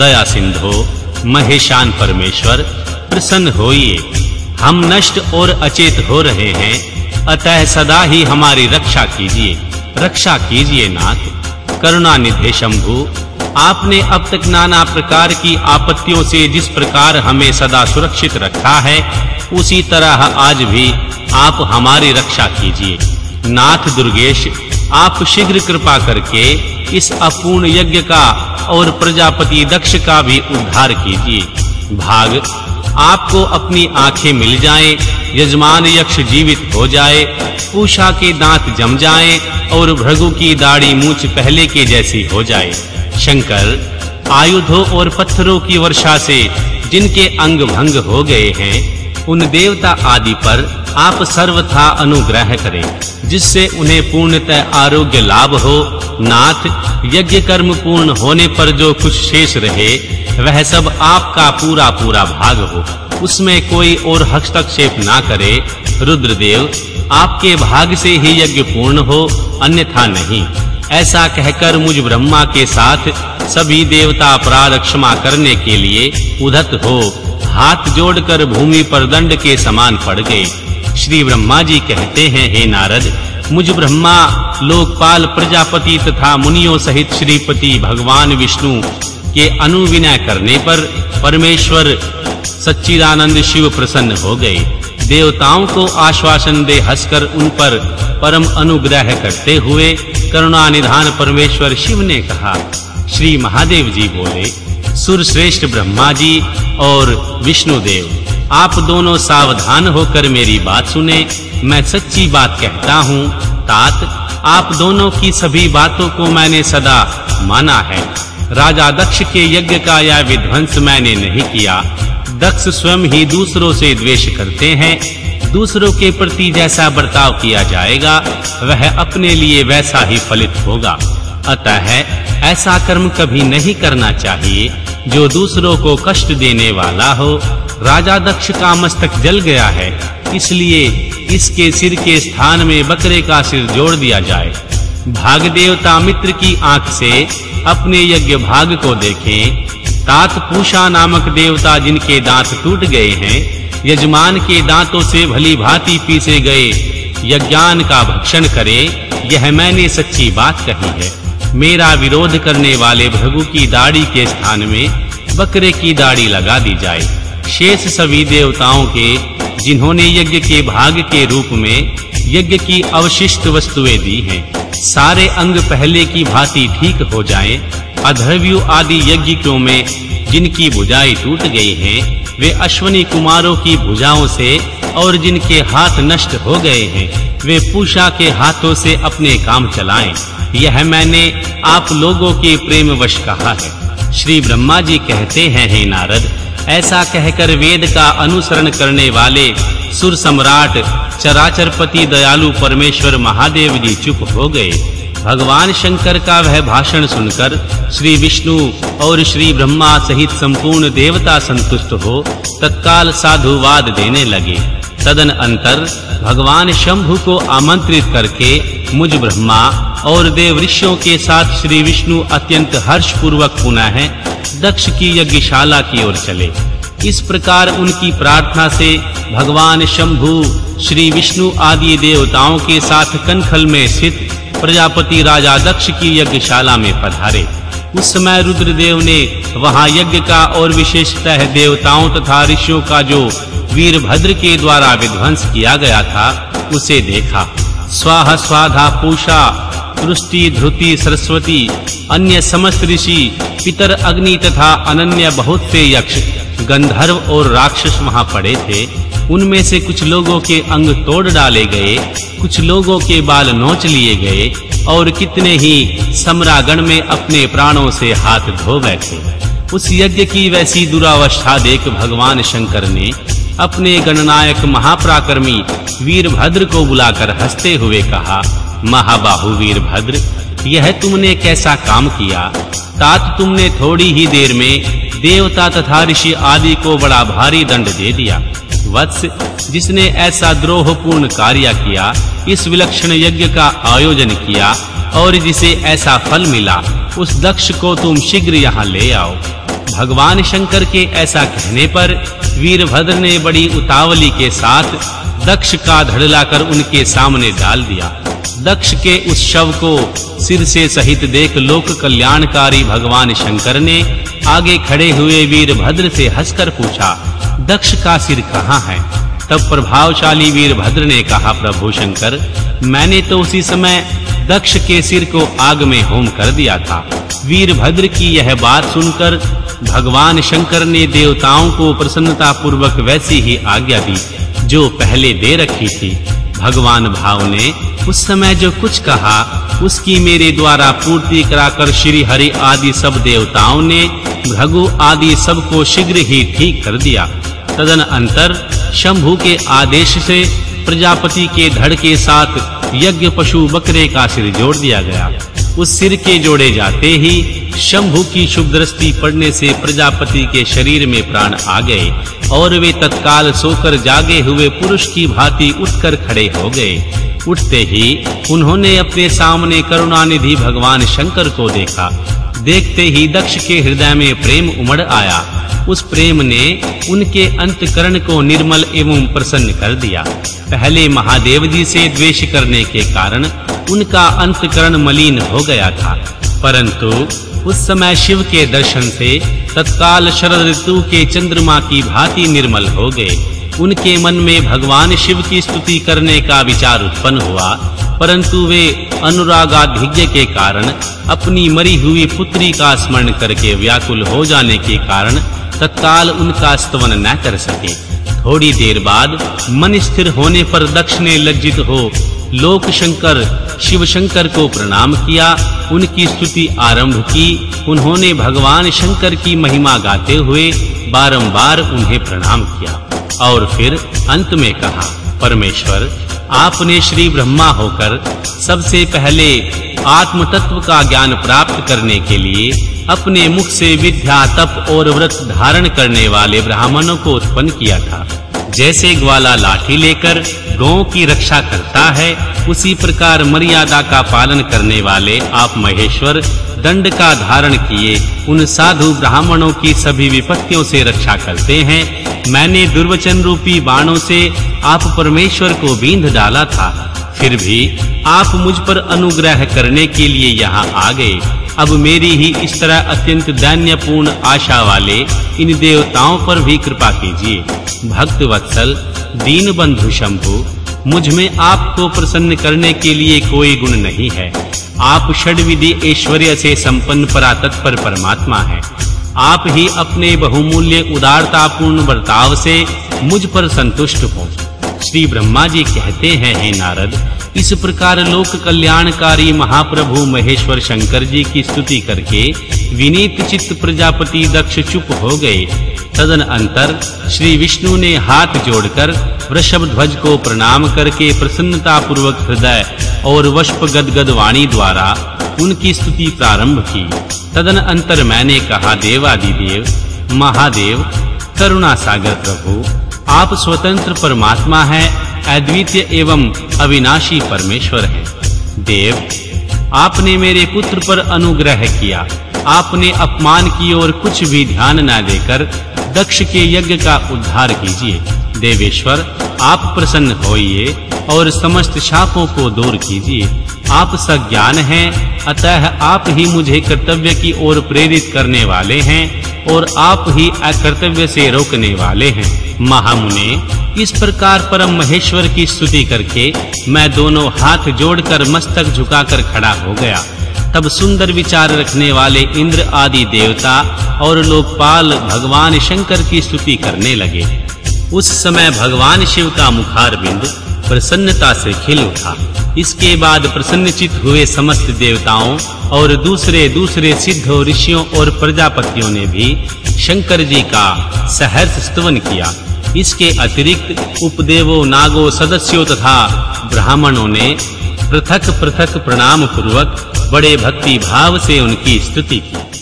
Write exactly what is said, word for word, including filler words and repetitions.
दया सिंधो महेशान परमेश्वर प्रसन्न होइए। हम नष्ट और अचेत हो रहे हैं, अतः सदा ही हमारी रक्षा कीजिए, रक्षा कीजिए नाथ। करुणा निधे शंभु, आपने अब तक नाना प्रकार की आपत्तियों से जिस प्रकार हमें सदा सुरक्षित रखा है, उसी तरह आज भी आप हमारी रक्षा कीजिए। नाथ दुर्गेश, आप शीघ्र कृपा करके इस अपूर्ण यज्ञ का और प्रजापति दक्ष का भी उद्धार कीजिए। भाग आपको अपनी आंखें मिल जाएं, यजमान यक्ष जीवित हो जाए, पूषा के दांत जम जाएं और भृगु की दाढ़ी मूंछ पहले के जैसी हो जाए। शंकर, आयुधों और पत्थरों की वर्षा से जिनके अंग भंग हो गए हैं, उन देवता आदि पर आप सर्वथा अनुग्रह करें, जिससे उन्हें पूर्णतः आरोग्य लाभ हो। नाथ, यज्ञ कर्म पूर्ण होने पर जो कुछ शेष रहे, वह सब आपका पूरा पूरा भाग हो, उसमें कोई और हस्तक्षेप ना करे। रुद्रदेव, आपके भाग से ही यज्ञ पूर्ण हो, अन्यथा नहीं। ऐसा कहकर मुझ ब्रह्मा के साथ सभी देवता अपराध क्षमा करने के लिए उद्धत हो हाथ जोड़कर भूमि पर दंड के समान पड़ गए। श्री ब्रह्मा जी कहते हैं, हे नारद, मुझ ब्रह्मा, लोकपाल, प्रजापति तथा मुनियों सहित श्रीपति भगवान विष्णु के अनुविनय करने पर परमेश्वर सच्चिदानंद शिव प्रसन्न हो गए। देवताओं को आश्वासन दे हंसकर उन पर परम अनुग्रह करते हुए करुणा निधान परमेश्वर शिव ने कहा। श्री महादेव जी बोले, सुर श्रेष्ठ ब्रह्मा जी और विष्णुदेव, आप दोनों सावधान होकर मेरी बात सुने। मैं सच्ची बात कहता हूँ। तात, आप दोनों की सभी बातों को मैंने सदा माना है। राजा दक्ष के यज्ञ का यह विध्वंस मैंने नहीं किया। दक्ष स्वयं ही दूसरों से द्वेष करते हैं। दूसरों के प्रति जैसा बर्ताव किया जाएगा, वह अपने लिए वैसा ही फलित होगा। अतः ऐसा कर्म कभी नहीं करना चाहिए जो दूसरों को कष्ट देने वाला हो। राजा दक्ष का मस्तक जल गया है, इसलिए इसके सिर के स्थान में बकरे का सिर जोड़ दिया जाए। भाग देवता मित्र की आंख से अपने यज्ञ भाग को देखें। तात, पूषा नामक देवता जिनके दांत टूट गए हैं, यजमान के दांतों से भली भांति पीसे गए यज्ञान का भक्षण करे। यह मैंने सच्ची बात कही है। मेरा विरोध करने वाले भृगु की दाढ़ी के स्थान में बकरे की दाढ़ी लगा दी जाए। शेष सभी देवताओं के जिन्होंने यज्ञ के भाग के रूप में यज्ञ की अवशिष्ट वस्तुएं दी हैं, सारे अंग पहले की भांति ठीक हो जाएं। अधर्व्यु आदि यज्ञिकों में जिनकी भुजाएं टूट गई हैं, वे अश्वनी कुमारों की भुजाओं से, और जिनके हाथ नष्ट हो गए हैं, वे पूषा के हाथों से अपने काम चलाएं। यह मैंने आप लोगों के प्रेम वश कहा है। श्री ब्रह्मा जी कहते हैं, हे नारद, ऐसा कहकर वेद का अनुसरण करने वाले सुर सम्राट चराचरपति दयालु परमेश्वर महादेव जी चुप हो गए। भगवान शंकर का वह भाषण सुनकर श्री विष्णु और श्री ब्रह्मा सहित संपूर्ण देवता संतुष्ट हो तत्काल साधुवाद देने लगे। तदन अंतर भगवान शंभु को आमंत्रित करके मुझ ब्रह्मा और देव ऋषियों के साथ श्री विष्णु अत्यंत हर्ष पूर्वक पुनः दक्ष की यज्ञशाला की ओर चले। इस प्रकार उनकी प्रार्थना से भगवान शंभु श्री विष्णु आदि देवताओं के साथ कनखल में स्थित प्रजापति राजा दक्ष की यज्ञशाला में पधारे। उस समय रुद्रदेव ने वहां यज्ञ का और विशेषतः देवताओं तथा ऋषियों का जो वीरभद्र के द्वारा विध्वंस किया गया था, उसे देखा। स्वाहा स्वाधा पूषा तुष्टि ध्रुति सरस्वती अन्य समस्त ऋषि पितर अग्नि तथा अनन्य बहुत से यक्ष गंधर्व और राक्षस वहां पड़े थे। उनमें से कुछ लोगों के अंग तोड़ डाले गए, कुछ लोगों के बाल नोच लिए गए और कितने ही सम्रागण में अपने प्राणों से हाथ धो बैठे। उस यज्ञ की वैसी दुरावस्था देख भगवान शंकर ने अपने गणनायक महापराक्रमी वीरभद्र को बुलाकर हंसते हुए कहा, महाबाहु वीरभद्र, यह तुमने कैसा काम किया? तात, तुमने थोड़ी ही देर में देवता तथा ऋषि आदि को बड़ा भारी दंड दे दिया। वत्स, जिसने ऐसा द्रोहपूर्ण कार्य किया, इस विलक्षण यज्ञ का आयोजन किया और जिसे ऐसा फल मिला, उस दक्ष को तुम शीघ्र यहाँ ले आओ। भगवान शंकर के ऐसा कहने पर वीरभद्र ने बड़ी उतावली के साथ दक्ष का धड़ लाकर उनके सामने डाल दिया। दक्ष के उस शव को सिर से सहित देख लोक कल्याणकारी भगवान शंकर ने आगे खड़े हुए वीरभद्र से हंसकर पूछा, दक्ष का सिर कहाँ है? तब प्रभावशाली वीरभद्र ने कहा, प्रभु शंकर, मैंने तो उसी समय दक्ष के सिर को आग में होम कर दिया था। वीरभद्र की यह बात सुनकर भगवान शंकर ने देवताओं को प्रसन्नता पूर्वक वैसी ही आज्ञा दी जो पहले दे रखी थी। भगवान भाव ने उस समय जो कुछ कहा उसकी मेरे द्वारा पूर्ति कराकर श्री हरि आदि सब देवताओं ने भृगु आदि सब को शीघ्र ही ठीक कर दिया। तदन अंतर शंभु के आदेश से प्रजापति के धड़ के साथ यज्ञ पशु बकरे का सिर जोड़ दिया गया। उस सिर के जोड़े जाते ही शंभु की शुभ दृष्टि पड़ने से प्रजापति के शरीर में प्राण आ गए और वे तत्काल सोकर जागे हुए पुरुष की भांति उठकर खड़े हो गए। उठते ही उन्होंने अपने सामने करुणानिधि भगवान शंकर को देखा। देखते ही दक्ष के हृदय में प्रेम उमड़ आया। उस प्रेम ने उनके अंतकरण को निर्मल एवं प्रसन्न कर दिया। पहले महादेव जी से द्वेष करने के कारण उनका अंतकरण मलिन हो गया था, परंतु उस समय शिव के दर्शन से तत्काल शरद ऋतु के चंद्रमा की भांति निर्मल हो गए। उनके मन में भगवान शिव की स्तुति करने का विचार उत्पन्न हुआ, परंतु वे अनुरागाधिक्य के कारण अपनी मरी हुई पुत्री का स्मरण करके व्याकुल हो जाने के कारण तत्काल उनका स्तवन न कर सके। थोड़ी देर बाद मन स्थिर होने पर दक्ष ने लज्जित हो लोक शंकर शिव शंकर को प्रणाम किया, उनकी स्तुति आरंभ की। उन्होंने भगवान शंकर की महिमा गाते हुए बारंबार उन्हें प्रणाम किया और फिर अंत में कहा, परमेश्वर, आपने श्री ब्रह्मा होकर सबसे पहले आत्म तत्व का ज्ञान प्राप्त करने के लिए अपने मुख से विद्या तप और व्रत धारण करने वाले ब्राह्मणों को उत्पन्न किया था। जैसे ग्वाला लाठी लेकर गौ की रक्षा करता है, उसी प्रकार मर्यादा का पालन करने वाले आप महेश्वर दंड का धारण किए उन साधु ब्राह्मणों की सभी विपत्तियों से रक्षा करते हैं। मैंने दुर्वचन रूपी बाणों से आप परमेश्वर को बींध डाला था, फिर भी आप मुझ पर अनुग्रह करने के लिए यहाँ आ गए। अब मेरी ही इस तरह अत्यंत दैन्यपूर्ण आशा वाले इन देवताओं पर भी कृपा कीजिए। भक्त वत्सल दीन बंधु शंभु, मुझ में आपको प्रसन्न करने के लिए कोई गुण नहीं है। आप षड्विधि ऐश्वर्य से संपन्न परातत्पर परमात्मा हैं। आप ही अपने बहुमूल्य उदारतापूर्ण बर्ताव से मुझ पर संतुष्ट हो। श्री ब्रह्मा जी कहते हैं, हे नारद, इस प्रकार लोक कल्याणकारी महाप्रभु महेश्वर शंकर जी की स्तुति करके विनीत चित्त प्रजापति दक्ष चुप हो गए। तदन अंतर श्री विष्णु ने हाथ जोड़कर वृषभ ध्वज को प्रणाम करके प्रसन्नता पूर्वक हृदय और वष्प गदगद वाणी द्वारा उनकी स्तुति प्रारंभ की। तदन अंतर मैंने कहा, देवादिदेव महादेव करुणा सागर प्रभु, आप स्वतंत्र परमात्मा हैं, अद्वितीय एवं अविनाशी परमेश्वर हैं। देव, आपने मेरे पुत्र पर अनुग्रह किया। आपने अपमान की ओर कुछ भी ध्यान न देकर दक्ष के यज्ञ का उद्धार कीजिए। देवेश्वर, आप प्रसन्न होइए और समस्त शापों को दूर कीजिए। आप सज्ञान हैं, अतः आप ही मुझे कर्तव्य की ओर प्रेरित करने वाले हैं और आप ही अकर्तव्य से रोकने वाले हैं। महामुने, इस प्रकार परम महेश्वर की स्तुति करके मैं दोनों हाथ जोड़कर मस्तक झुकाकर खड़ा हो गया। तब सुंदर विचार रखने वाले इंद्र आदि देवता और लोकपाल भगवान शंकर की स्तुति करने लगे। उस समय भगवान शिव का मुखारबिंद प्रसन्नता से खिल उठा। इसके बाद प्रसन्नचित हुए समस्त देवताओं और दूसरे दूसरे सिद्ध ऋषियों और प्रजापतियों ने भी शंकर जी का सहर्ष स्तवन किया। इसके अतिरिक्त उपदेवों, नागों, सदस्यों तथा ब्राह्मणों ने पृथक पृथक प्रणाम पूर्वक बड़े भक्ति भाव से उनकी स्तुति की।